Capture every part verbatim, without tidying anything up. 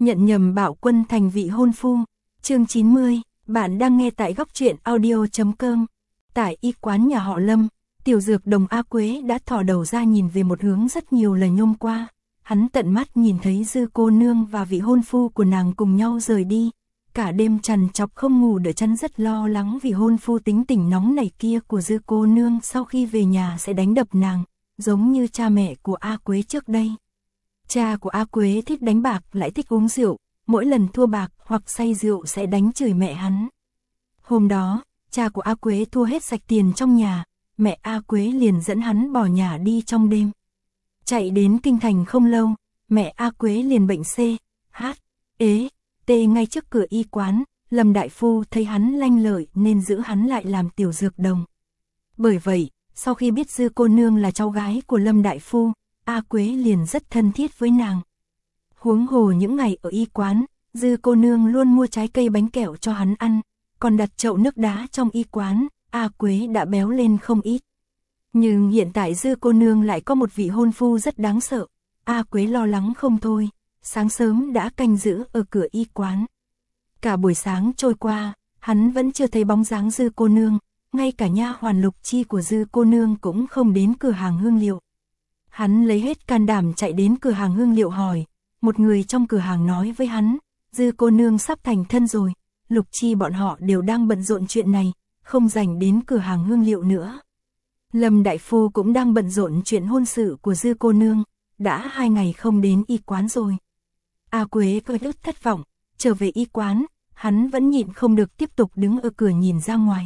Nhận nhầm Bảo Quân thành vị hôn phu. Chương chín mươi, bạn đang nghe tại góc truyện audio chấm com. Tại y quán nhà họ Lâm, Tiểu Dược Đồng A Quế đã thò đầu ra nhìn về một hướng rất nhiều lần nhôm qua. Hắn tận mắt nhìn thấy Dư cô nương và vị hôn phu của nàng cùng nhau rời đi. Cả đêm trằn trọc không ngủ được, chân rất lo lắng vì hôn phu tính tình nóng nảy kia của Dư cô nương sau khi về nhà sẽ đánh đập nàng, giống như cha mẹ của A Quế trước đây. Cha của A Quế thích đánh bạc lại thích uống rượu, mỗi lần thua bạc hoặc say rượu sẽ đánh chửi mẹ hắn. Hôm đó, cha của A Quế thua hết sạch tiền trong nhà, mẹ A Quế liền dẫn hắn bỏ nhà đi trong đêm. Chạy đến kinh thành không lâu, mẹ A Quế liền bệnh C, H, ế, T ngay trước cửa y quán. Lâm đại phu thấy hắn lanh lợi nên giữ hắn lại làm tiểu dược đồng. Bởi vậy, sau khi biết Dư cô nương là cháu gái của Lâm đại phu, A Quế liền rất thân thiết với nàng. Huống hồ những ngày ở y quán, Dư cô nương luôn mua trái cây bánh kẹo cho hắn ăn, còn đặt chậu nước đá trong y quán, A Quế đã béo lên không ít. Nhưng hiện tại Dư cô nương lại có một vị hôn phu rất đáng sợ, A Quế lo lắng không thôi, sáng sớm đã canh giữ ở cửa y quán. Cả buổi sáng trôi qua, hắn vẫn chưa thấy bóng dáng Dư cô nương, ngay cả nha hoàn Lục Chi của Dư cô nương cũng không đến cửa hàng hương liệu. Hắn lấy hết can đảm chạy đến cửa hàng hương liệu hỏi, một người trong cửa hàng nói với hắn, Dư cô nương sắp thành thân rồi, Lục Chi bọn họ đều đang bận rộn chuyện này, không rảnh đến cửa hàng hương liệu nữa. Lâm đại phu cũng đang bận rộn chuyện hôn sự của Dư cô nương, đã hai ngày không đến y quán rồi. A Quế có chút thất vọng, trở về y quán, hắn vẫn nhịn không được tiếp tục đứng ở cửa nhìn ra ngoài.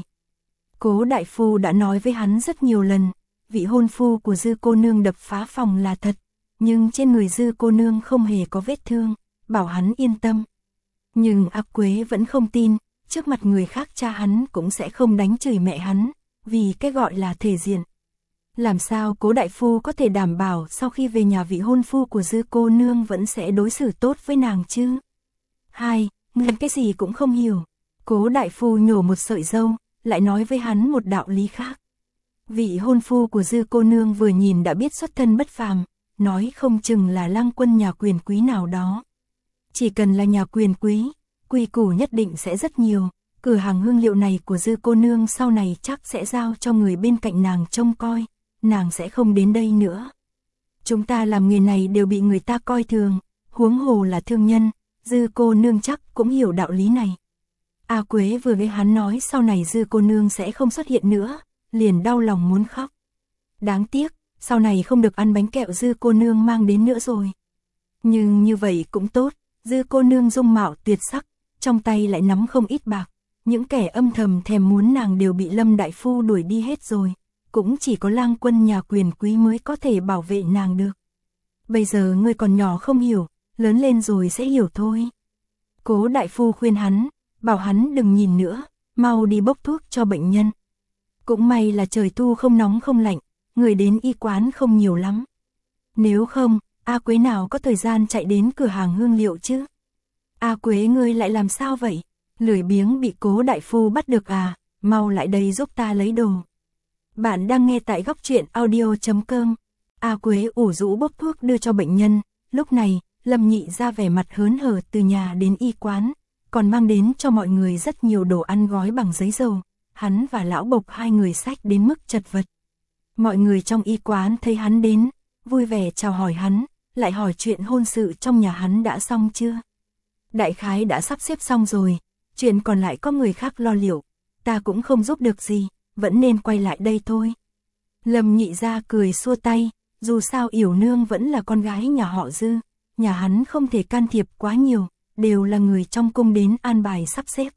Cố đại phu đã nói với hắn rất nhiều lần, vị hôn phu của Dư cô nương đập phá phòng là thật, nhưng trên người Dư cô nương không hề có vết thương, bảo hắn yên tâm. Nhưng A Quế vẫn không tin, trước mặt người khác cha hắn cũng sẽ không đánh chửi mẹ hắn, vì cái gọi là thể diện. Làm sao Cố đại phu có thể đảm bảo sau khi về nhà vị hôn phu của Dư cô nương vẫn sẽ đối xử tốt với nàng chứ? Hai, ngươi cái gì cũng không hiểu. Cố đại phu nhổ một sợi râu, lại nói với hắn một đạo lý khác. Vị hôn phu của Dư cô nương vừa nhìn đã biết xuất thân bất phàm, nói không chừng là lang quân nhà quyền quý nào đó. Chỉ cần là nhà quyền quý, quy củ nhất định sẽ rất nhiều, cửa hàng hương liệu này của Dư cô nương sau này chắc sẽ giao cho người bên cạnh nàng trông coi, nàng sẽ không đến đây nữa. Chúng ta làm nghề này đều bị người ta coi thường, huống hồ là thương nhân, Dư cô nương chắc cũng hiểu đạo lý này. A Quế vừa nghe hắn nói sau này Dư cô nương sẽ không xuất hiện nữa, liền đau lòng muốn khóc. Đáng tiếc, sau này không được ăn bánh kẹo Dư cô nương mang đến nữa rồi. Nhưng như vậy cũng tốt, Dư cô nương dung mạo tuyệt sắc, trong tay lại nắm không ít bạc, những kẻ âm thầm thèm muốn nàng đều bị Lâm đại phu đuổi đi hết rồi, cũng chỉ có lang quân nhà quyền quý mới có thể bảo vệ nàng được. Bây giờ ngươi còn nhỏ không hiểu, lớn lên rồi sẽ hiểu thôi. Cố đại phu khuyên hắn, bảo hắn đừng nhìn nữa, mau đi bốc thuốc cho bệnh nhân. Cũng may là trời thu không nóng không lạnh, người đến y quán không nhiều lắm. Nếu không, A Quế nào có thời gian chạy đến cửa hàng hương liệu chứ? A Quế ngươi lại làm sao vậy? Lười biếng bị Cố đại phu bắt được à? Mau lại đây giúp ta lấy đồ. Bạn đang nghe tại góc truyện audio chấm com. A Quế ủ rũ bốc thuốc đưa cho bệnh nhân. Lúc này, Lâm Nhị ra vẻ mặt hớn hở từ nhà đến y quán, còn mang đến cho mọi người rất nhiều đồ ăn gói bằng giấy dầu. Hắn và lão Bộc hai người xách đến mức chật vật. Mọi người trong y quán thấy hắn đến, vui vẻ chào hỏi hắn, lại hỏi chuyện hôn sự trong nhà hắn đã xong chưa. Đại khái đã sắp xếp xong rồi, chuyện còn lại có người khác lo liệu, ta cũng không giúp được gì, vẫn nên quay lại đây thôi. Lâm Nhị ra cười xua tay, dù sao Yểu Nương vẫn là con gái nhà họ Dư, nhà hắn không thể can thiệp quá nhiều, đều là người trong cung đến an bài sắp xếp.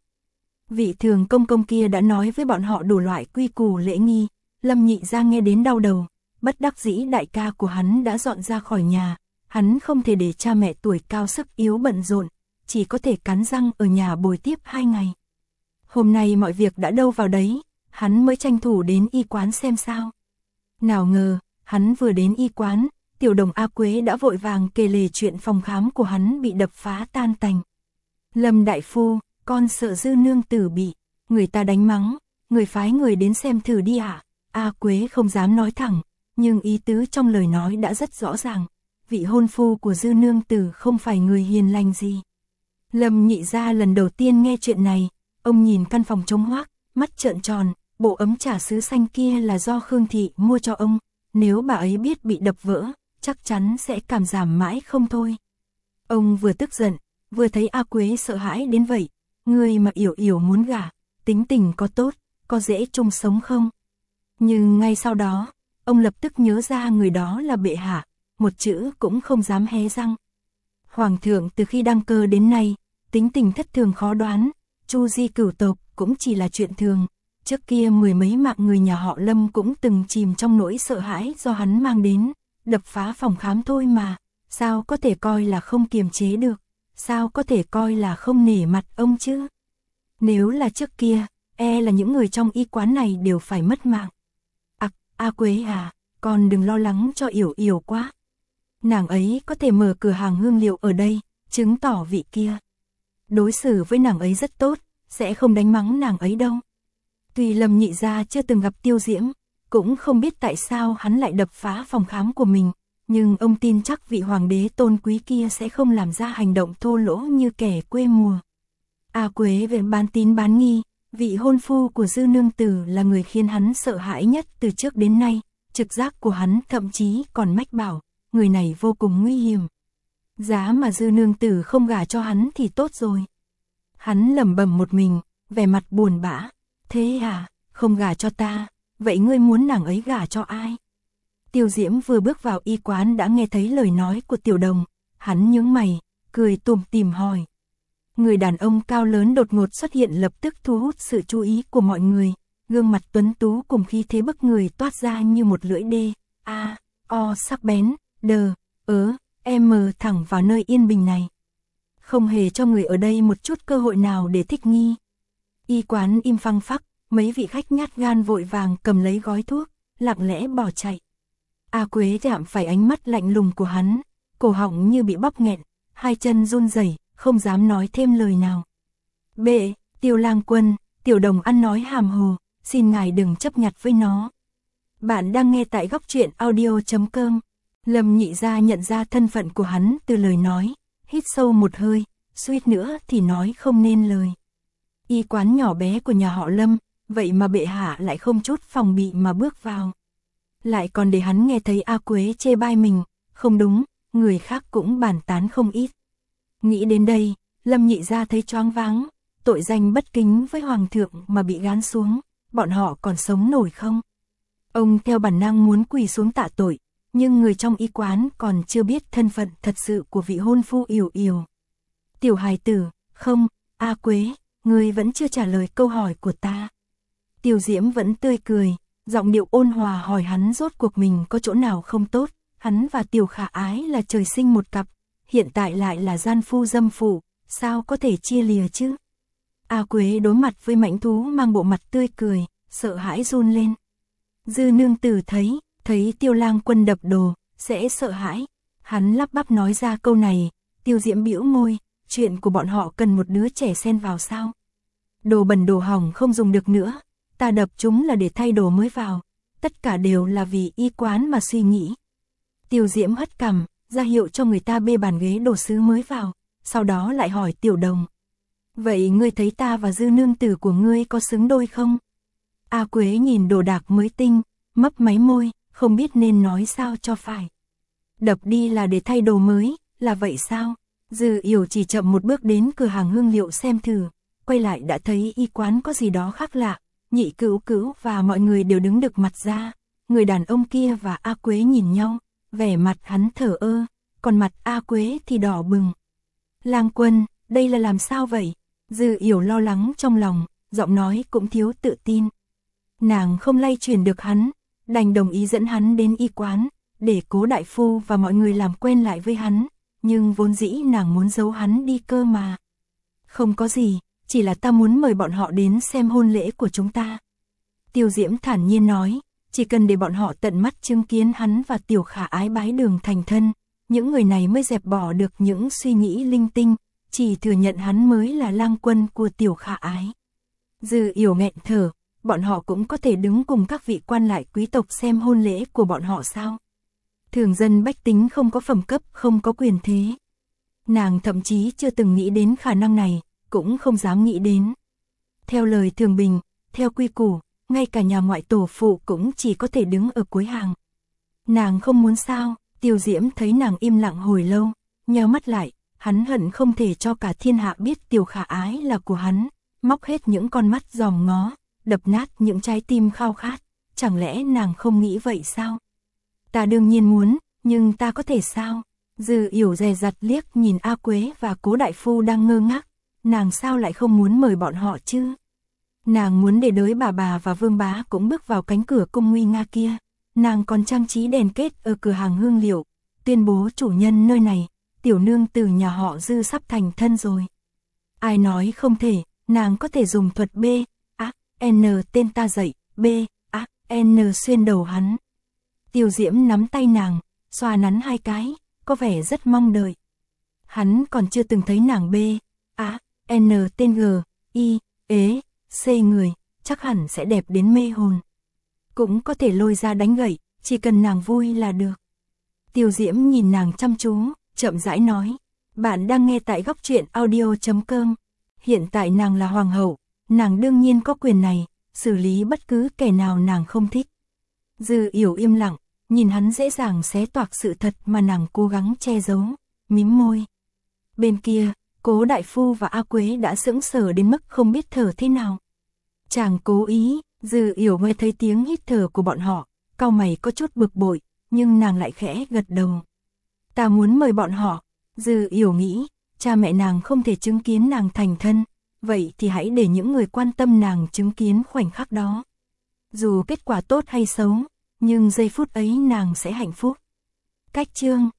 Vị thường công công kia đã nói với bọn họ đủ loại quy củ lễ nghi, Lâm Nhị ra nghe đến đau đầu, bất đắc dĩ đại ca của hắn đã dọn ra khỏi nhà, hắn không thể để cha mẹ tuổi cao sức yếu bận rộn, chỉ có thể cắn răng ở nhà bồi tiếp hai ngày. Hôm nay mọi việc đã đâu vào đấy, hắn mới tranh thủ đến y quán xem sao. Nào ngờ, hắn vừa đến y quán, tiểu đồng A Quế đã vội vàng kể lể chuyện phòng khám của hắn bị đập phá tan tành. Lâm đại phu, con sợ Dư nương tử bị người ta đánh mắng, người phái người đến xem thử đi ạ. À? A Quế không dám nói thẳng, nhưng ý tứ trong lời nói đã rất rõ ràng, vị hôn phu của Dư nương tử không phải người hiền lành gì. Lâm Nhị Gia lần đầu tiên nghe chuyện này, ông nhìn căn phòng trống hoác, mắt trợn tròn, bộ ấm trà sứ xanh kia là do Khương Thị mua cho ông, nếu bà ấy biết bị đập vỡ, chắc chắn sẽ cảm giảm mãi không thôi. Ông vừa tức giận, vừa thấy A Quế sợ hãi đến vậy, người mà Yểu Yểu muốn gả, tính tình có tốt, có dễ chung sống không? Nhưng ngay sau đó, ông lập tức nhớ ra người đó là bệ hạ, một chữ cũng không dám hé răng. Hoàng thượng từ khi đăng cơ đến nay, tính tình thất thường khó đoán, chu di cửu tộc cũng chỉ là chuyện thường. Trước kia mười mấy mạng người nhà họ Lâm cũng từng chìm trong nỗi sợ hãi do hắn mang đến, đập phá phòng khám thôi mà, sao có thể coi là không kiềm chế được, sao có thể coi là không nể mặt ông chứ? Nếu là trước kia, e là những người trong y quán này đều phải mất mạng. Ặc, A Quế à, con đừng lo lắng cho Yểu Yểu quá. Nàng ấy có thể mở cửa hàng hương liệu ở đây, chứng tỏ vị kia đối xử với nàng ấy rất tốt, sẽ không đánh mắng nàng ấy đâu. Tuy Lâm Nhị Gia chưa từng gặp Tiêu Diễm, cũng không biết tại sao hắn lại đập phá phòng khám của mình, nhưng ông tin chắc vị hoàng đế tôn quý kia sẽ không làm ra hành động thô lỗ như kẻ quê mùa. A Quế về bán tín bán nghi, vị hôn phu của Dư Nương Tử là người khiến hắn sợ hãi nhất từ trước đến nay, trực giác của hắn thậm chí còn mách bảo, người này vô cùng nguy hiểm. Giá mà Dư Nương Tử không gả cho hắn thì tốt rồi. Hắn lẩm bẩm một mình, vẻ mặt buồn bã. Thế à, không gả cho ta, vậy ngươi muốn nàng ấy gả cho ai? Tiêu Diễm vừa bước vào y quán đã nghe thấy lời nói của Tiểu Đồng, hắn nhướng mày, cười tủm tỉm hỏi. Người đàn ông cao lớn đột ngột xuất hiện lập tức thu hút sự chú ý của mọi người, gương mặt tuấn tú cùng khí thế bức người toát ra như một lưỡi đê, a, o sắc bén, đờ, ớ, em mờ thẳng vào nơi yên bình này. Không hề cho người ở đây một chút cơ hội nào để thích nghi. Y quán im phăng phắc, mấy vị khách nhát gan vội vàng cầm lấy gói thuốc, lặng lẽ bỏ chạy. A Quế chạm phải ánh mắt lạnh lùng của hắn, cổ họng như bị bóp nghẹn, hai chân run rẩy, không dám nói thêm lời nào. Bệ, Tiêu Lang Quân, Tiểu Đồng ăn nói hàm hồ, xin ngài đừng chấp nhặt với nó. Bạn đang nghe tại góc truyện audio chấm com. Lâm Nhị Gia nhận ra thân phận của hắn từ lời nói, hít sâu một hơi, suýt nữa thì nói không nên lời. Y quán nhỏ bé của nhà họ Lâm, vậy mà bệ hạ lại không chút phòng bị mà bước vào. Lại còn để hắn nghe thấy A Quế chê bai mình, không đúng, người khác cũng bàn tán không ít. Nghĩ đến đây, Lâm Nhị Gia thấy choáng váng, tội danh bất kính với hoàng thượng mà bị gán xuống, bọn họ còn sống nổi không? Ông theo bản năng muốn quỳ xuống tạ tội, nhưng người trong y quán còn chưa biết thân phận thật sự của vị hôn phu Yểu Yểu. Tiểu hài tử, không, A Quế, ngươi vẫn chưa trả lời câu hỏi của ta. Tiêu Diễm vẫn tươi cười, giọng điệu ôn hòa hỏi hắn rốt cuộc mình có chỗ nào không tốt, hắn và Tiểu Khả Ái là trời sinh một cặp, hiện tại lại là gian phu dâm phụ, sao có thể chia lìa chứ? A Quế đối mặt với mãnh thú mang bộ mặt tươi cười, sợ hãi run lên. Dư Nương Tử thấy, thấy Tiêu Lang Quân đập đồ, sẽ sợ hãi. Hắn lắp bắp nói ra câu này, Tiêu Diễm bĩu môi, chuyện của bọn họ cần một đứa trẻ xen vào sao? Đồ bẩn đồ hỏng không dùng được nữa, ta đập chúng là để thay đồ mới vào, tất cả đều là vì y quán mà suy nghĩ. Tiêu Diễm hất cằm, ra hiệu cho người ta bê bàn ghế đồ sứ mới vào, sau đó lại hỏi Tiểu Đồng. Vậy ngươi thấy ta và Dư Nương Tử của ngươi có xứng đôi không? A Quế nhìn đồ đạc mới tinh, mấp máy môi, không biết nên nói sao cho phải. Đập đi là để thay đồ mới, là vậy sao? Dư Yểu chỉ chậm một bước đến cửa hàng hương liệu xem thử, quay lại đã thấy y quán có gì đó khác lạ, Nhị Cữu Cữu và mọi người đều đứng đực mặt ra, người đàn ông kia và A Quế nhìn nhau, vẻ mặt hắn thở ơ, còn mặt A Quế thì đỏ bừng. Lang Quân, đây là làm sao vậy? Dư Yểu lo lắng trong lòng, giọng nói cũng thiếu tự tin. Nàng không lay chuyển được hắn, đành đồng ý dẫn hắn đến y quán, để Cố đại phu và mọi người làm quen lại với hắn, nhưng vốn dĩ nàng muốn giấu hắn đi cơ mà. Không có gì, chỉ là ta muốn mời bọn họ đến xem hôn lễ của chúng ta. Tiêu Diễm thản nhiên nói, chỉ cần để bọn họ tận mắt chứng kiến hắn và Tiểu Khả Ái bái đường thành thân, những người này mới dẹp bỏ được những suy nghĩ linh tinh, chỉ thừa nhận hắn mới là lang quân của Tiểu Khả Ái. Dư Yểu nghẹn thở, bọn họ cũng có thể đứng cùng các vị quan lại quý tộc xem hôn lễ của bọn họ sao? Thường dân bách tính không có phẩm cấp, không có quyền thế. Nàng thậm chí chưa từng nghĩ đến khả năng này, cũng không dám nghĩ đến. Theo lời thường bình, theo quy củ, ngay cả nhà ngoại tổ phụ cũng chỉ có thể đứng ở cuối hàng. Nàng không muốn sao? Tiêu Diễm thấy nàng im lặng hồi lâu, nheo mắt lại, hắn hận không thể cho cả thiên hạ biết Tiểu Khả Ái là của hắn, móc hết những con mắt dòm ngó, đập nát những trái tim khao khát, chẳng lẽ nàng không nghĩ vậy sao? Ta đương nhiên muốn, nhưng ta có thể sao? Dư Yểu dè dặt liếc nhìn A Quế và Cố đại phu đang ngơ ngác, nàng sao lại không muốn mời bọn họ chứ? Nàng muốn để đới bà bà và Vương bá cũng bước vào cánh cửa cung nguy nga kia. Nàng còn trang trí đèn kết ở cửa hàng hương liệu, tuyên bố chủ nhân nơi này, tiểu nương từ nhà họ Dư sắp thành thân rồi. Ai nói không thể, nàng có thể dùng thuật B, A, N tên ta dậy, B, A, N xuyên đầu hắn. Tiêu Diễm nắm tay nàng, xoa nắn hai cái, có vẻ rất mong đợi. Hắn còn chưa từng thấy nàng B, A, N tên G, I, ế, C người, chắc hẳn sẽ đẹp đến mê hồn. Cũng có thể lôi ra đánh gậy, chỉ cần nàng vui là được. Tiêu Diễm nhìn nàng chăm chú, chậm rãi nói, bạn đang nghe tại góc truyện audio chấm com. Hiện tại nàng là hoàng hậu, nàng đương nhiên có quyền này, xử lý bất cứ kẻ nào nàng không thích. Dư Yểu im lặng, nhìn hắn dễ dàng xé toạc sự thật mà nàng cố gắng che giấu, mím môi. Bên kia, Cố đại phu và A Quế đã sững sờ đến mức không biết thở thế nào. Chàng cố ý. Dư Yểu nghe thấy tiếng hít thở của bọn họ, cau mày có chút bực bội, nhưng nàng lại khẽ gật đầu. Ta muốn mời bọn họ. Dư Yểu nghĩ, cha mẹ nàng không thể chứng kiến nàng thành thân, vậy thì hãy để những người quan tâm nàng chứng kiến khoảnh khắc đó. Dù kết quả tốt hay xấu, nhưng giây phút ấy nàng sẽ hạnh phúc. Cách chương